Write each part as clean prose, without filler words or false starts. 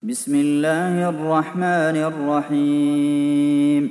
بسم الله الرحمن الرحيم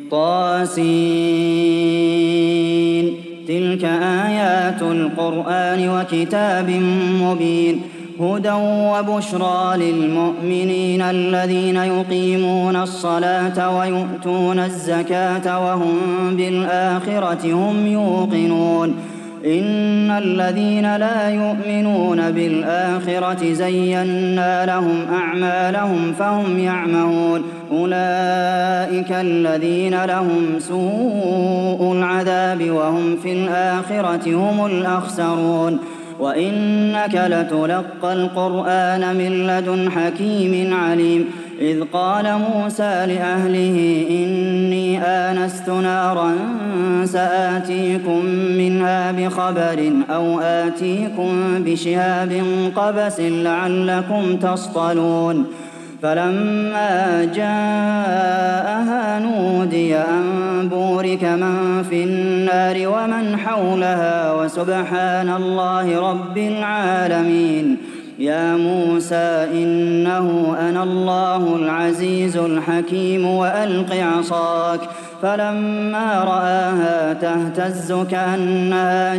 طاسين تلك آيات القرآن وكتاب مبين هدى وبشرى للمؤمنين الذين يقيمون الصلاة ويؤتون الزكاة وهم بالآخرة هم يوقنون إن الذين لا يؤمنون بالآخرة زينا لهم أعمالهم فهم يعمهون أولئك الذين لهم سوء العذاب وهم في الآخرة هم الأخسرون وإنك لتلقى القرآن من لدن حكيم عليم إذ قال موسى لأهله إني آنست نارا سآتيكم منها بخبر أو آتيكم بشهاب قبس لعلكم تصطلون فلما جاءها نودي أن بورك من في النار ومن حولها وسبحان الله رب العالمين يا موسى إنه أنا الله العزيز الحكيم وألق عصاك فلما رآها تهتز كأنها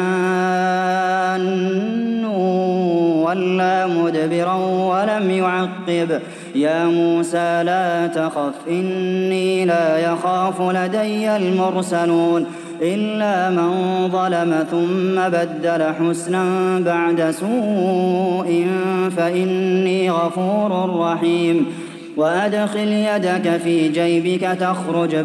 جان ولى مدبرا ولم يعقب يا موسى لا تخف إني لا يخاف لدي المرسلون إلا من ظلم ثم بدل حسنا بعد سوء فإني غفور رحيم وأدخل يدك في جيبك تخرج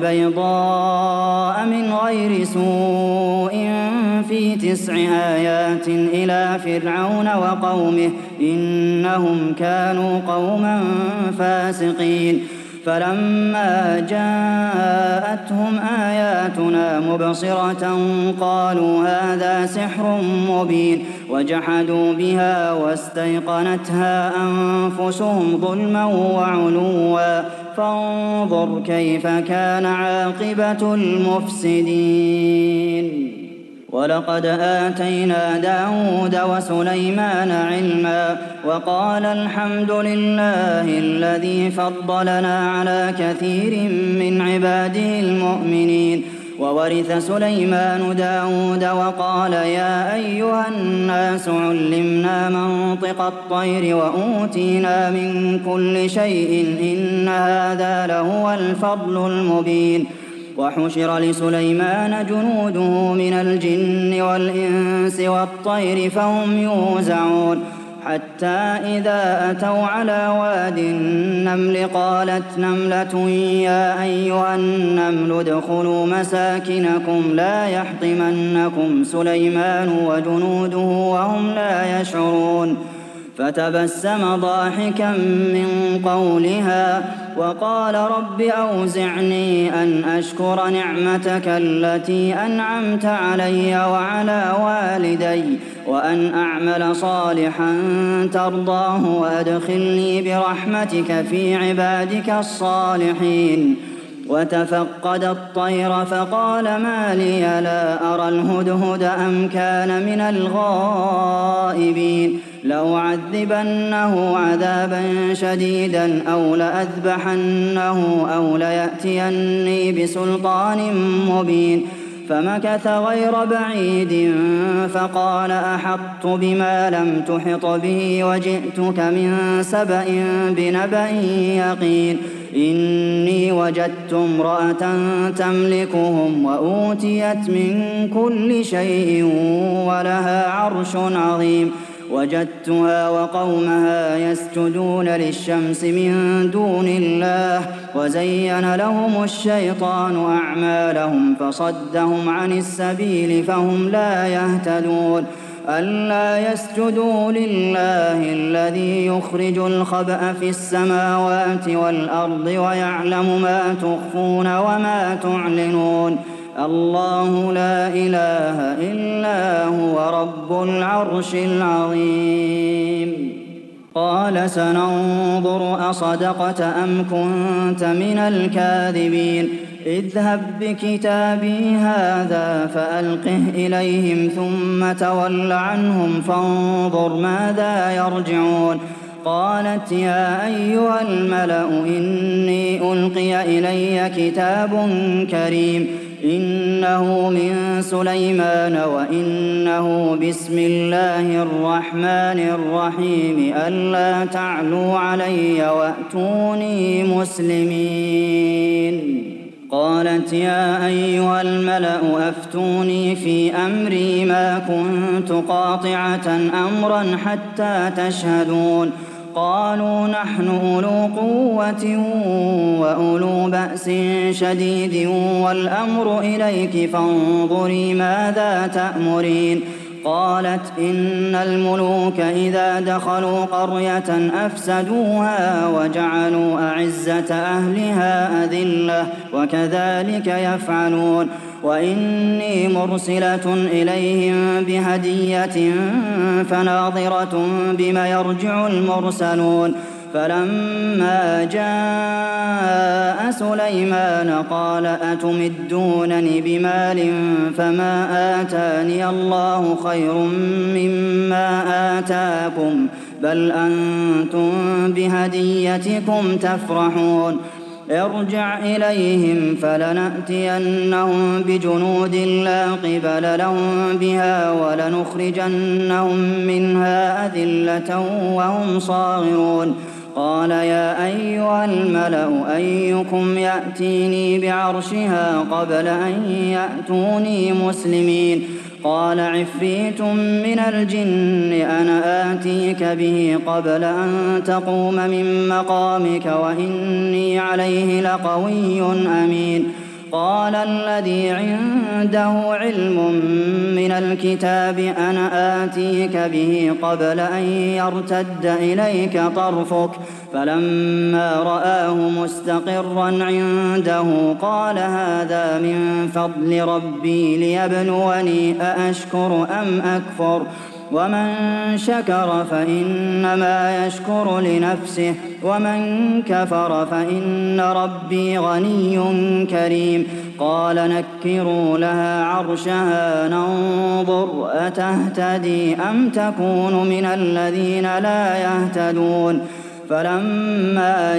بيضاء من غير سوء في 9 آيات إلى فرعون وقومه إنهم كانوا قوما فاسقين فلما جاءتهم آياتنا مبصرة قالوا هذا سحر مبين وجحدوا بها واستيقنتها أنفسهم ظلما وعلوا فانظر كيف كان عاقبة المفسدين ولقد آتينا داود وسليمان علما وقال الحمد لله الذي فضلنا على كثير من عباده المؤمنين وورث سليمان داود وقال يا أيها الناس علمنا منطق الطير وأوتينا من كل شيء إن هذا لهو الفضل المبين وحشر لسليمان جنوده من الجن والإنس والطير فهم يوزعون حتى إذا أتوا على واد النمل قالت نملة يا أيها النمل ادخلوا مساكنكم لا يحطمنكم سليمان وجنوده وهم لا يشعرون فتبسم ضاحكا من قولها وقال رب أوزعني أن أشكر نعمتك التي أنعمت علي وعلى والدي وأن أعمل صالحا ترضاه وأدخلني برحمتك في عبادك الصالحين وتفقد الطير فقال ما لي لا أرى الهدهد أم كان من الغائبين لأعذبنه عذابا شديدا أو لأذبحنه أو ليأتيني بسلطان مبين فمكث غير بعيد فقال أحطت بما لم تحط به وجئتك من سبأ بنبأ يقين إني وجدت امرأة تملكهم وأوتيت من كل شيء ولها عرش عظيم وجدتها وقومها يسجدون للشمس من دون الله وزين لهم الشيطان أعمالهم فصدهم عن السبيل فهم لا يهتدون ألا يسجدوا لله الذي يخرج الخبأ في السماوات والأرض ويعلم ما تخفون وما تعلنون الله لا إله إلا هو رب العرش العظيم قال سننظر أصدقت أم كنت من الكاذبين اذهب بكتابي هذا فألقه إليهم ثم تول عنهم فانظر ماذا يرجعون قالت يا أيها الملأ إني ألقي إلي كتاب كريم إنه من سليمان وإنه بسم الله الرحمن الرحيم ألا تعلوا علي وأتوني مسلمين. قالت يا أيها الملأ أفتوني في أمري ما كنت قاطعة أمرا حتى تشهدون. قالوا نحن أولو قوة وأولو بأس شديد والأمر إليك فانظري ماذا تأمرين. قالت إن الملوك إذا دخلوا قرية أفسدوها وجعلوا أعزة أهلها أذلة وكذلك يفعلون. وإني مرسلة إليهم بهدية فناظرة بما يرجع المرسلون. فلما جاء سليمان قال أتمدونني بمال فما آتاني الله خير مما آتاكم بل أنتم بهديتكم تفرحون. ارجع إليهم فلنأتينهم بجنود لا قبل لهم بها ولنخرجنهم منها أذلة وهم صاغرون. قال يا أيها الملأ أيكم يأتيني بعرشها قبل أن يأتوني مسلمين. قال عفريت من الجن أنا آتيك به قبل أن تقوم من مقامك وإني عليه لقوي أمين. قال الذي عنده علم من الكتاب أنا آتيك به قبل أن يرتد إليك طرفك فلما رآه مستقرا عنده قال هذا من فضل ربي ليبلوني أأشكر أم أكفر ومن شكر فإنما يشكر لنفسه ومن كفر فإن ربي غني كريم. قال نكروا لها عرشها ننظر أتهتدي أم تكون من الذين لا يهتدون. فلما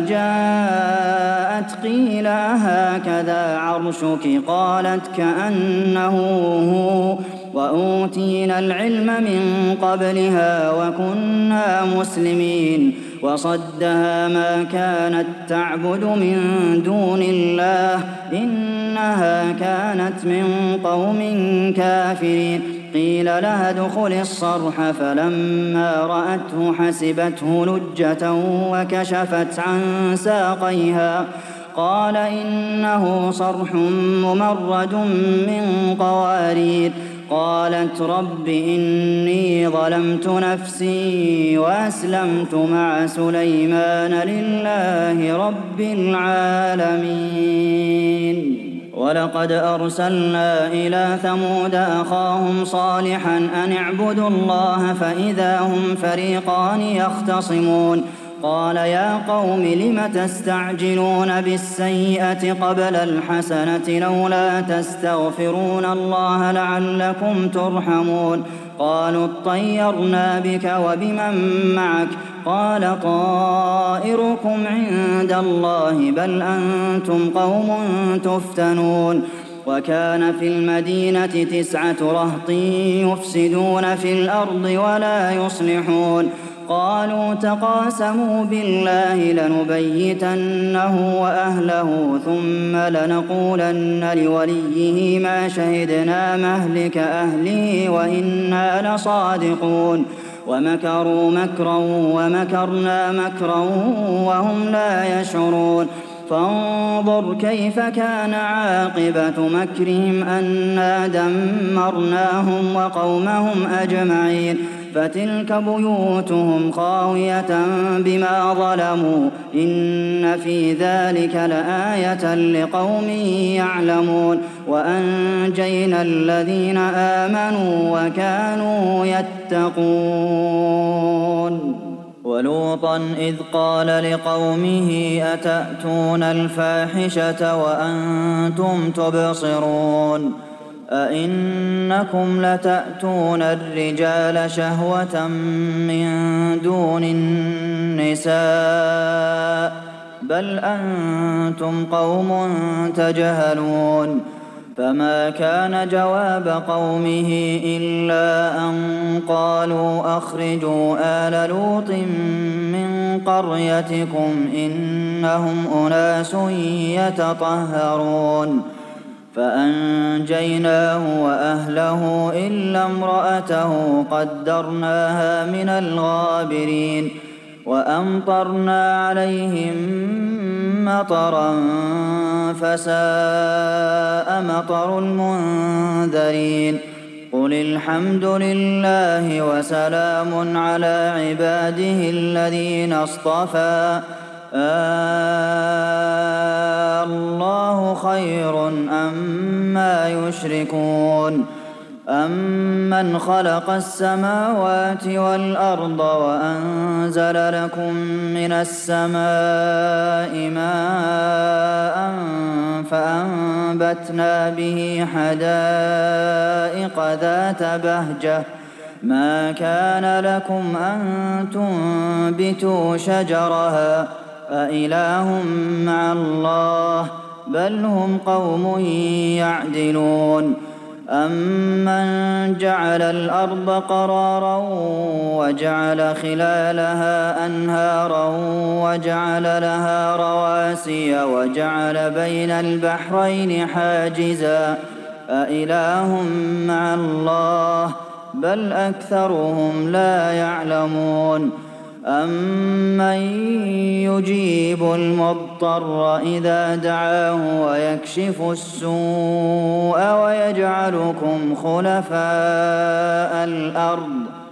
جاءت قيل هكذا عرشك قالت كأنه هو وأوتينا العلم من قبلها وكنا مسلمين. وصدها ما كانت تعبد من دون الله إنها كانت من قوم كافرين. قيل لها ادخل الصرح فلما رأته حسبته لجة وكشفت عن ساقيها قال إنه صرح ممرد من قوارير. قالت رب إني ظلمت نفسي وأسلمت مع سليمان لله رب العالمين. ولقد أرسلنا إلى ثمود أخاهم صالحا أن اعبدوا الله فإذا هم فريقان يختصمون. قال يا قوم لم تستعجلون بالسيئة قبل الحسنة لولا تستغفرون الله لعلكم ترحمون. قالوا اطيرنا بك وبمن معك قال طائركم عند الله بل أنتم قوم تفتنون. وكان في المدينة 9 رهط يفسدون في الأرض ولا يصلحون. قالوا تقاسموا بالله لنبيتنه وأهله ثم لنقولن لوليه ما شهدنا مهلك أهله وإنا لصادقون. ومكروا مكرا ومكرنا مكرا وهم لا يشعرون. فانظر كيف كان عاقبة مكرهم أنا دمرناهم وقومهم أجمعين. فتلك بيوتهم خاوية بما ظلموا إن في ذلك لآية لقوم يعلمون. وأنجينا الذين آمنوا وكانوا يتقون. ولوطا إذ قال لقومه أتأتون الفاحشة وأنتم تبصرون أئنكم لتأتون الرجال شهوة من دون النساء بل أنتم قوم تجهلون فما كان جواب قومه إلا أن قالوا أخرجوا آل لوط من قريتكم إنهم أناس يتطهرون فأنجيناه وأهله إلا امرأته قدرناها من الغابرين وأمطرنا عليهم مطرا فساء مطر المنذرين قل الحمد لله وسلام على عباده الذين اصطفى الله خير أما يشركون أمن خلق السماوات والأرض وأنزل لكم من السماء ماء فأنبتنا به حدائق ذات بهجة ما كان لكم أن تنبتوا شجرها أإله مع الله بل هم قوم يعدلون أمن جعل الأرض قرارا وجعل خلالها أنهارا وجعل لها رواسي وجعل بين البحرين حاجزا أإله مع الله بل أكثرهم لا يعلمون أمن يجيب المضطر إذا دعاه ويكشف السوء ويجعلكم خلفاء الأرض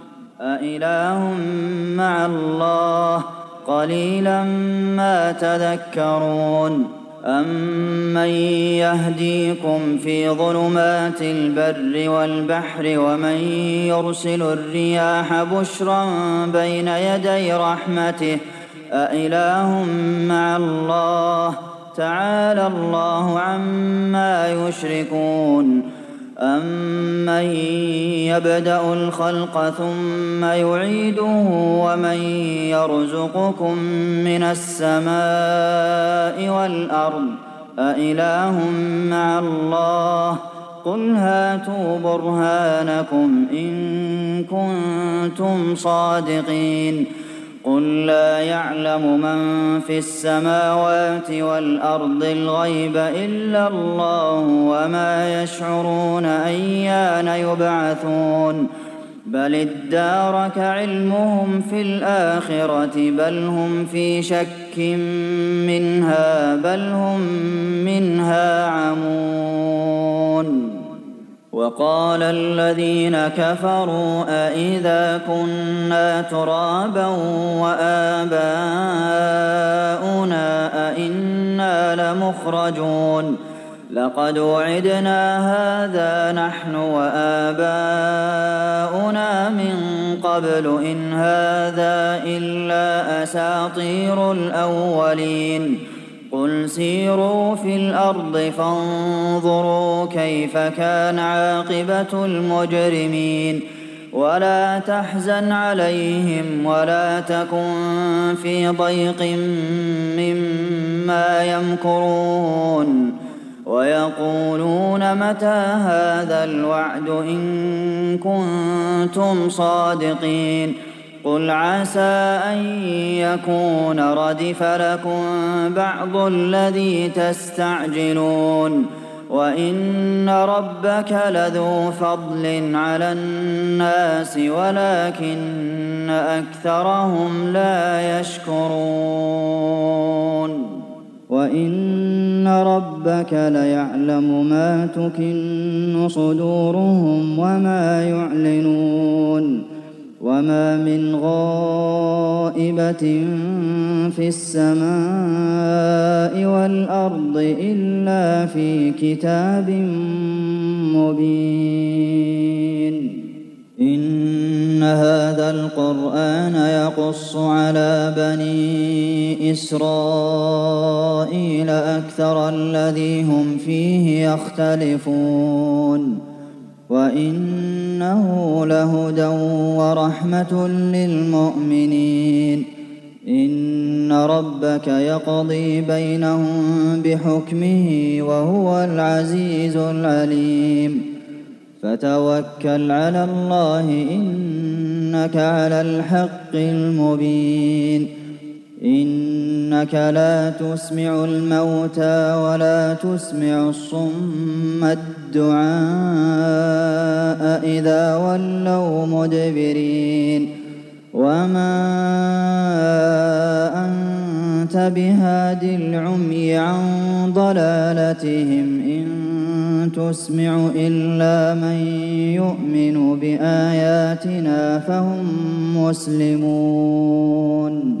أإله مع الله قليلا ما تذكرون أمن يهديكم في ظلمات البر والبحر ومن يرسل الرياح بشرا بين يدي رحمته أإله مع الله تعالى الله عما يشركون أمن يبدأ الخلق ثم يعيده ومن يرزقكم من السماء والأرض أإله مع الله قل هاتوا برهانكم إن كنتم صادقين قل لا يعلم من في السماوات والأرض الغيب إلا الله وما يشعرون أيان يبعثون بل ادارك علمهم في الآخرة بل هم في شك منها بل هم منها عمون وقال الذين كفروا أإذا كنا ترابا وآباؤنا أإنا لمخرجون لقد وعدنا هذا نحن وآباؤنا من قبل إن هذا إلا أساطير الأولين قل سيروا في الأرض فانظروا كيف كان عاقبة المجرمين ولا تحزن عليهم ولا تكن في ضيق مما يمكرون ويقولون متى هذا الوعد إن كنتم صادقين قل عسى أن يكون ردف لكم بعض الذي تستعجلون وإن ربك لذو فضل على الناس ولكن أكثرهم لا يشكرون وإن ربك ليعلم ما تكن صدورهم وما يعلنون وما من غائبة في السماء والأرض إلا في كتاب مبين إن هذا القرآن يقص على بني إسرائيل أكثر الذي هم فيه يختلفون وإنه لهدى ورحمة للمؤمنين إن ربك يقضي بينهم بحكمه وهو العزيز العليم فتوكل على الله إنك على الحق المبين إنك لا تسمع الموتى ولا تسمع الصم الدعاء إذا ولوا مدبرين وما أنت بهاد العمي عن ضلالتهم إن تسمع إلا من يؤمن بآياتنا فهم مسلمون